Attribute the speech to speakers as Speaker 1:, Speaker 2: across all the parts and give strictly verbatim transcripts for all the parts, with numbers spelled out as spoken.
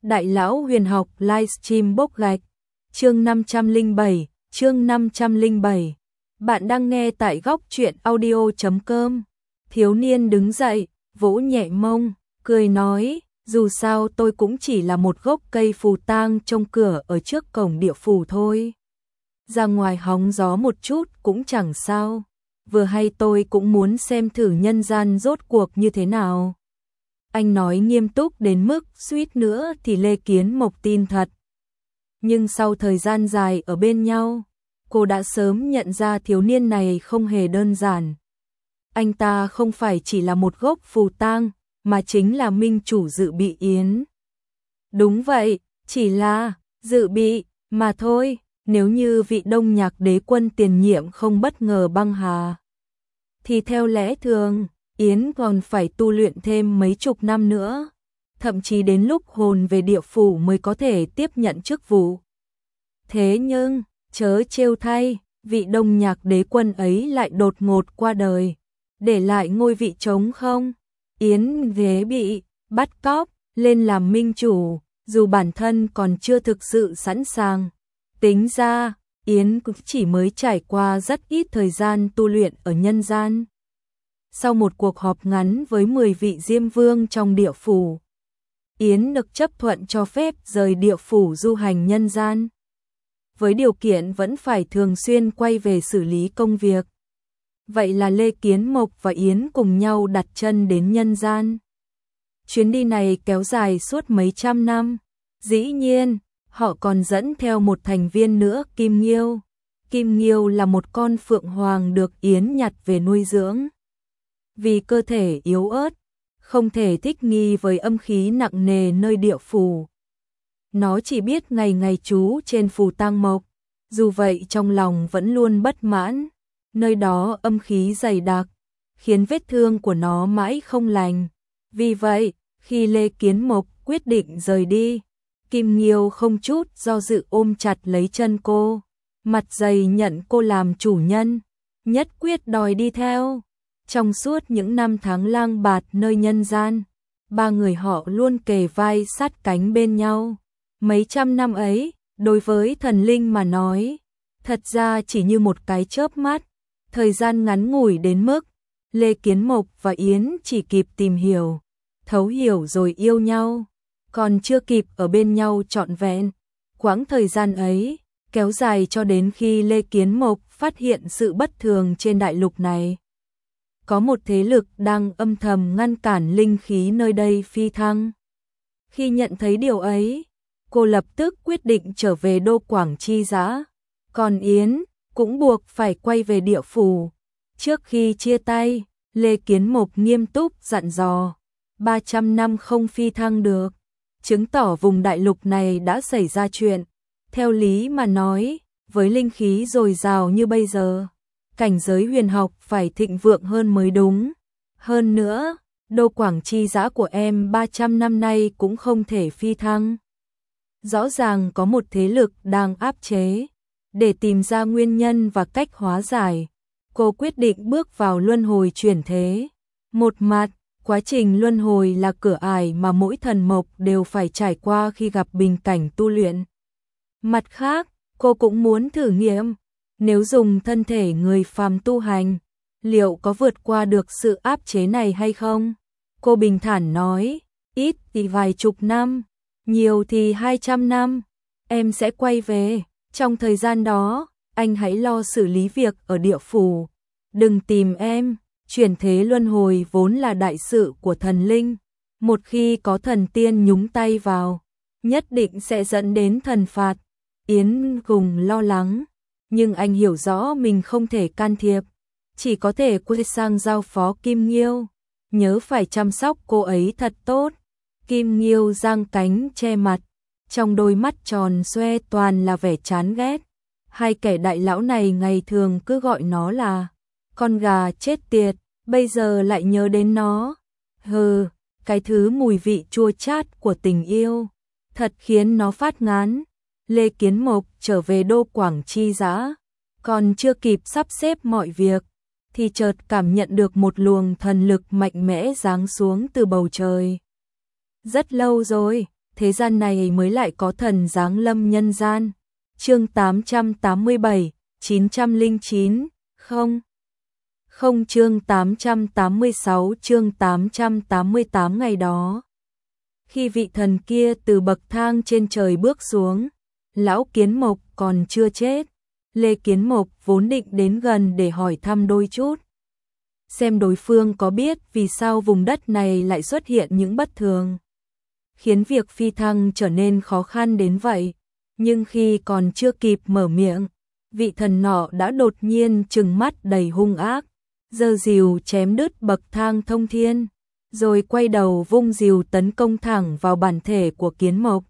Speaker 1: Đại lão huyền học livestream bốc gạch. Chương năm trăm lẻ bảy, chương năm trăm lẻ bảy. Bạn đang nghe tại góc truyện audio chấm com. Thiếu niên đứng dậy, vỗ nhẹ mông, cười nói, dù sao tôi cũng chỉ là một gốc cây phù tang trông cửa ở trước cổng địa phủ thôi. Ra ngoài hóng gió một chút cũng chẳng sao. Vừa hay tôi cũng muốn xem thử nhân gian rốt cuộc như thế nào. Anh nói nghiêm túc đến mức suýt nữa thì Lê Kiến Mộc tin thật. Nhưng sau thời gian dài ở bên nhau, cô đã sớm nhận ra thiếu niên này không hề đơn giản. Anh ta không phải chỉ là một gốc phù tang, mà chính là minh chủ dự bị Yến. Đúng vậy, chỉ là dự bị mà thôi, nếu như vị Đông Nhạc Đế quân tiền nhiệm không bất ngờ băng hà. Thì theo lẽ thường, Yến còn phải tu luyện thêm mấy chục năm nữa, thậm chí đến lúc hồn về địa phủ mới có thể tiếp nhận chức vụ. Thế nhưng, chớ trêu thay, vị Đông Nhạc Đế quân ấy lại đột ngột qua đời, để lại ngôi vị trống không. Yến ghế bị bắt cóc lên làm minh chủ, dù bản thân còn chưa thực sự sẵn sàng. Tính ra, Yến cũng chỉ mới trải qua rất ít thời gian tu luyện ở nhân gian. Sau một cuộc họp ngắn với mười vị diêm vương trong địa phủ, Yến được chấp thuận cho phép rời địa phủ du hành nhân gian. Với điều kiện vẫn phải thường xuyên quay về xử lý công việc. Vậy là Lê Kiến Mộc và Yến cùng nhau đặt chân đến nhân gian. Chuyến đi này kéo dài suốt mấy trăm năm. Dĩ nhiên, họ còn dẫn theo một thành viên nữa, Kim Nghiêu. Kim Nghiêu là một con phượng hoàng được Yến nhặt về nuôi dưỡng. Vì cơ thể yếu ớt, không thể thích nghi với âm khí nặng nề nơi địa phủ. Nó chỉ biết ngày ngày trú trên phù tang mộc, dù vậy trong lòng vẫn luôn bất mãn. Nơi đó âm khí dày đặc, khiến vết thương của nó mãi không lành. Vì vậy, khi Lê Kiến Mộc quyết định rời đi, Kim Nghiêu không chút do dự ôm chặt lấy chân cô, mặt dày nhận cô làm chủ nhân, nhất quyết đòi đi theo. Trong suốt những năm tháng lang bạt nơi nhân gian, ba người họ luôn kề vai sát cánh bên nhau. Mấy trăm năm ấy, đối với thần linh mà nói, thật ra chỉ như một cái chớp mắt, thời gian ngắn ngủi đến mức Lê Kiến Mộc và Yến chỉ kịp tìm hiểu, thấu hiểu rồi yêu nhau, còn chưa kịp ở bên nhau trọn vẹn. Quãng thời gian ấy kéo dài cho đến khi Lê Kiến Mộc phát hiện sự bất thường trên đại lục này. Có một thế lực đang âm thầm ngăn cản linh khí nơi đây phi thăng. Khi nhận thấy điều ấy, cô lập tức quyết định trở về đô Quảng Chi Giã. Còn Yến cũng buộc phải quay về địa phủ. Trước khi chia tay, Lê Kiến Mộc nghiêm túc dặn dò, ba trăm năm không phi thăng được, chứng tỏ vùng đại lục này đã xảy ra chuyện. Theo lý mà nói, với linh khí dồi dào như bây giờ, cảnh giới huyền học phải thịnh vượng hơn mới đúng. Hơn nữa, đô Quảng Chi Giã của em ba trăm năm nay cũng không thể phi thăng. Rõ ràng có một thế lực đang áp chế. Để tìm ra nguyên nhân và cách hóa giải, cô quyết định bước vào luân hồi chuyển thế. Một mặt, quá trình luân hồi là cửa ải mà mỗi thần mộc đều phải trải qua khi gặp bình cảnh tu luyện. Mặt khác, cô cũng muốn thử nghiệm, nếu dùng thân thể người phàm tu hành, liệu có vượt qua được sự áp chế này hay không? Cô bình thản nói, ít thì vài chục năm, nhiều thì hai trăm năm, em sẽ quay về. Trong thời gian đó, anh hãy lo xử lý việc ở địa phủ. Đừng tìm em, chuyển thế luân hồi vốn là đại sự của thần linh. Một khi có thần tiên nhúng tay vào, nhất định sẽ dẫn đến thần phạt. Yến cùng lo lắng, nhưng anh hiểu rõ mình không thể can thiệp. Chỉ có thể quay sang giao phó Kim Nghiêu. Nhớ phải chăm sóc cô ấy thật tốt. Kim Nghiêu giang cánh che mặt. Trong đôi mắt tròn xoe toàn là vẻ chán ghét. Hai kẻ đại lão này ngày thường cứ gọi nó là con gà chết tiệt, bây giờ lại nhớ đến nó. Hừ, cái thứ mùi vị chua chát của tình yêu, thật khiến nó phát ngán. Lê Kiến Mộc trở về đô Quảng Chi Giã, còn chưa kịp sắp xếp mọi việc, thì chợt cảm nhận được một luồng thần lực mạnh mẽ giáng xuống từ bầu trời. Rất lâu rồi, thế gian này mới lại có thần giáng lâm nhân gian. Chương tám trăm tám mươi bảy, chín trăm lẻ chín, không. Không chương tám trăm tám mươi sáu chương tám trăm tám mươi tám ngày đó. Khi vị thần kia từ bậc thang trên trời bước xuống, lão Kiến Mộc còn chưa chết. Lê Kiến Mộc vốn định đến gần để hỏi thăm đôi chút. Xem đối phương có biết vì sao vùng đất này lại xuất hiện những bất thường, khiến việc phi thăng trở nên khó khăn đến vậy. Nhưng khi còn chưa kịp mở miệng, vị thần nọ đã đột nhiên trừng mắt đầy hung ác, giơ rìu chém đứt bậc thang thông thiên, rồi quay đầu vung rìu tấn công thẳng vào bản thể của Kiến Mộc.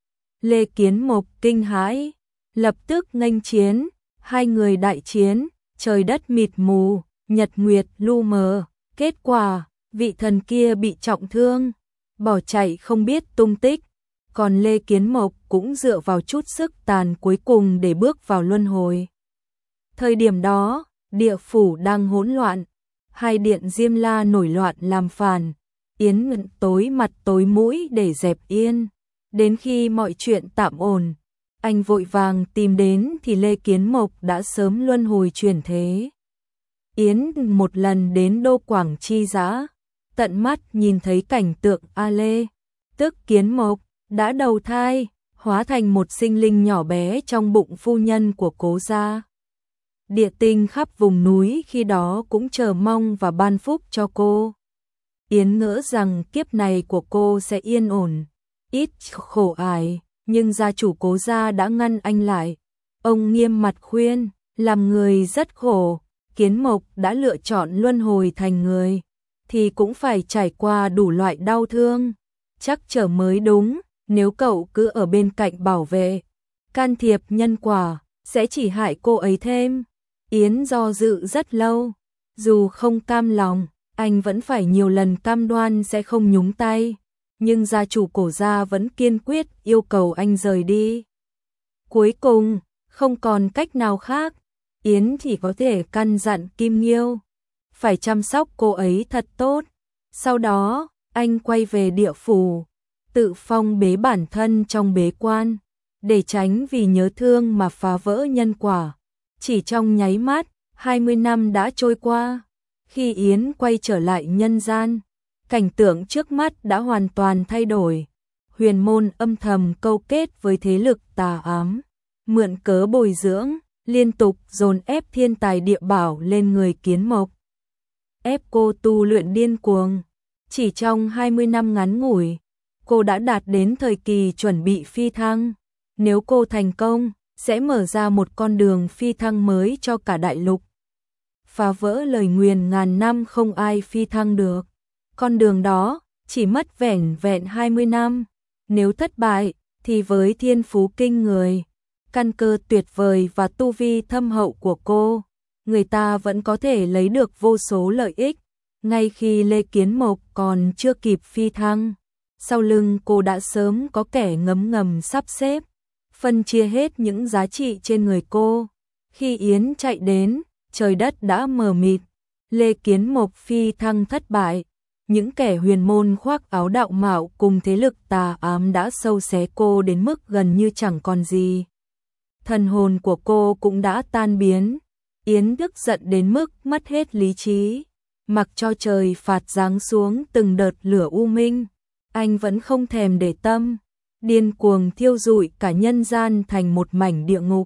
Speaker 1: Lê Kiến Mộc kinh hãi, lập tức nghênh chiến, hai người đại chiến, trời đất mịt mù, nhật nguyệt lu mờ. Kết quả, vị thần kia bị trọng thương, bỏ chạy không biết tung tích, còn Lê Kiến Mộc cũng dựa vào chút sức tàn cuối cùng để bước vào luân hồi. Thời điểm đó, địa phủ đang hỗn loạn, hai điện Diêm La nổi loạn làm phản, Yến Ngận tối mặt tối mũi để dẹp yên. Đến khi mọi chuyện tạm ổn, anh vội vàng tìm đến thì Lê Kiến Mộc đã sớm luân hồi chuyển thế. Yến một lần đến đô Quảng Chi Giã, tận mắt nhìn thấy cảnh tượng A Lê, tức Kiến Mộc, đã đầu thai, hóa thành một sinh linh nhỏ bé trong bụng phu nhân của Cố gia. Địa tinh khắp vùng núi khi đó cũng chờ mong và ban phúc cho cô. Yến ngỡ rằng kiếp này của cô sẽ yên ổn, ít khổ ải, nhưng gia chủ Cố gia đã ngăn anh lại. Ông nghiêm mặt khuyên, làm người rất khổ, Kiến Mộc đã lựa chọn luân hồi thành người, thì cũng phải trải qua đủ loại đau thương, chắc trở mới đúng. Nếu cậu cứ ở bên cạnh bảo vệ, can thiệp nhân quả, sẽ chỉ hại cô ấy thêm. Yến do dự rất lâu, dù không cam lòng, anh vẫn phải nhiều lần cam đoan sẽ không nhúng tay, nhưng gia chủ Cố gia vẫn kiên quyết yêu cầu anh rời đi. Cuối cùng, không còn cách nào khác, Yến chỉ có thể căn dặn Kim Nghiêu phải chăm sóc cô ấy thật tốt. Sau đó, anh quay về địa phủ, tự phong bế bản thân trong bế quan, để tránh vì nhớ thương mà phá vỡ nhân quả. Chỉ trong nháy mắt, hai mươi năm đã trôi qua. Khi Yến quay trở lại nhân gian, cảnh tượng trước mắt đã hoàn toàn thay đổi. Huyền môn âm thầm câu kết với thế lực tà ám, mượn cớ bồi dưỡng, liên tục dồn ép thiên tài địa bảo lên người Kiến Mộc, ép cô tu luyện điên cuồng. Chỉ trong hai mươi năm ngắn ngủi, cô đã đạt đến thời kỳ chuẩn bị phi thăng. Nếu cô thành công, sẽ mở ra một con đường phi thăng mới cho cả đại lục, phá vỡ lời nguyền ngàn năm không ai phi thăng được. Con đường đó chỉ mất vẻn vẹn hai mươi năm. Nếu thất bại, thì với thiên phú kinh người, căn cơ tuyệt vời và tu vi thâm hậu của cô, người ta vẫn có thể lấy được vô số lợi ích. Ngay khi Lê Kiến Mộc còn chưa kịp phi thăng, sau lưng cô đã sớm có kẻ ngấm ngầm sắp xếp, phân chia hết những giá trị trên người cô. Khi Yến chạy đến, trời đất đã mờ mịt, Lê Kiến Mộc phi thăng thất bại, những kẻ huyền môn khoác áo đạo mạo cùng thế lực tà ám đã sâu xé cô đến mức gần như chẳng còn gì. Thần hồn của cô cũng đã tan biến. Yến tức giận đến mức mất hết lý trí, mặc cho trời phạt giáng xuống từng đợt lửa u minh, anh vẫn không thèm để tâm, điên cuồng thiêu rụi cả nhân gian thành một mảnh địa ngục.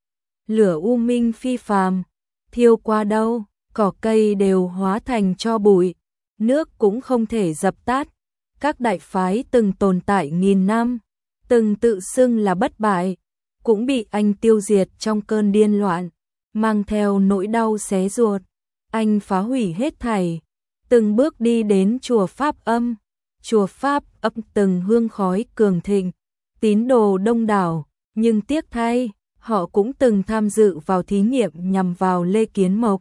Speaker 1: Lửa u minh phi phàm, thiêu qua đâu, cỏ cây đều hóa thành tro bụi, nước cũng không thể dập tắt. Các đại phái từng tồn tại nghìn năm, từng tự xưng là bất bại, cũng bị anh tiêu diệt trong cơn điên loạn, mang theo nỗi đau xé ruột. Anh phá hủy hết thảy, từng bước đi đến chùa Pháp Âm. Chùa Pháp Âm từng hương khói cường thịnh, tín đồ đông đảo, nhưng tiếc thay, họ cũng từng tham dự vào thí nghiệm nhằm vào Lê Kiến Mộc.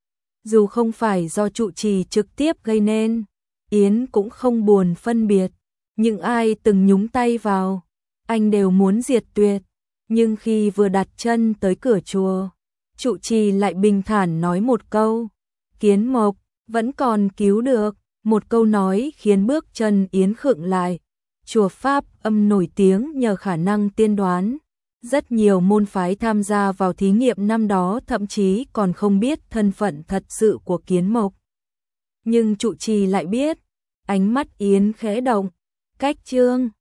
Speaker 1: Dù không phải do trụ trì trực tiếp gây nên, Yến cũng không buồn phân biệt, nhưng ai từng nhúng tay vào, anh đều muốn diệt tuyệt. Nhưng khi vừa đặt chân tới cửa chùa, trụ trì lại bình thản nói một câu, Kiến Mộc vẫn còn cứu được. Một câu nói khiến bước chân Yến khựng lại. chùa Pháp âm nổi tiếng nhờ khả năng tiên đoán. Rất nhiều môn phái tham gia vào thí nghiệm năm đó thậm chí còn không biết thân phận thật sự của Kiến Mộc. Nhưng trụ trì lại biết, ánh mắt Yến khẽ động, cách chương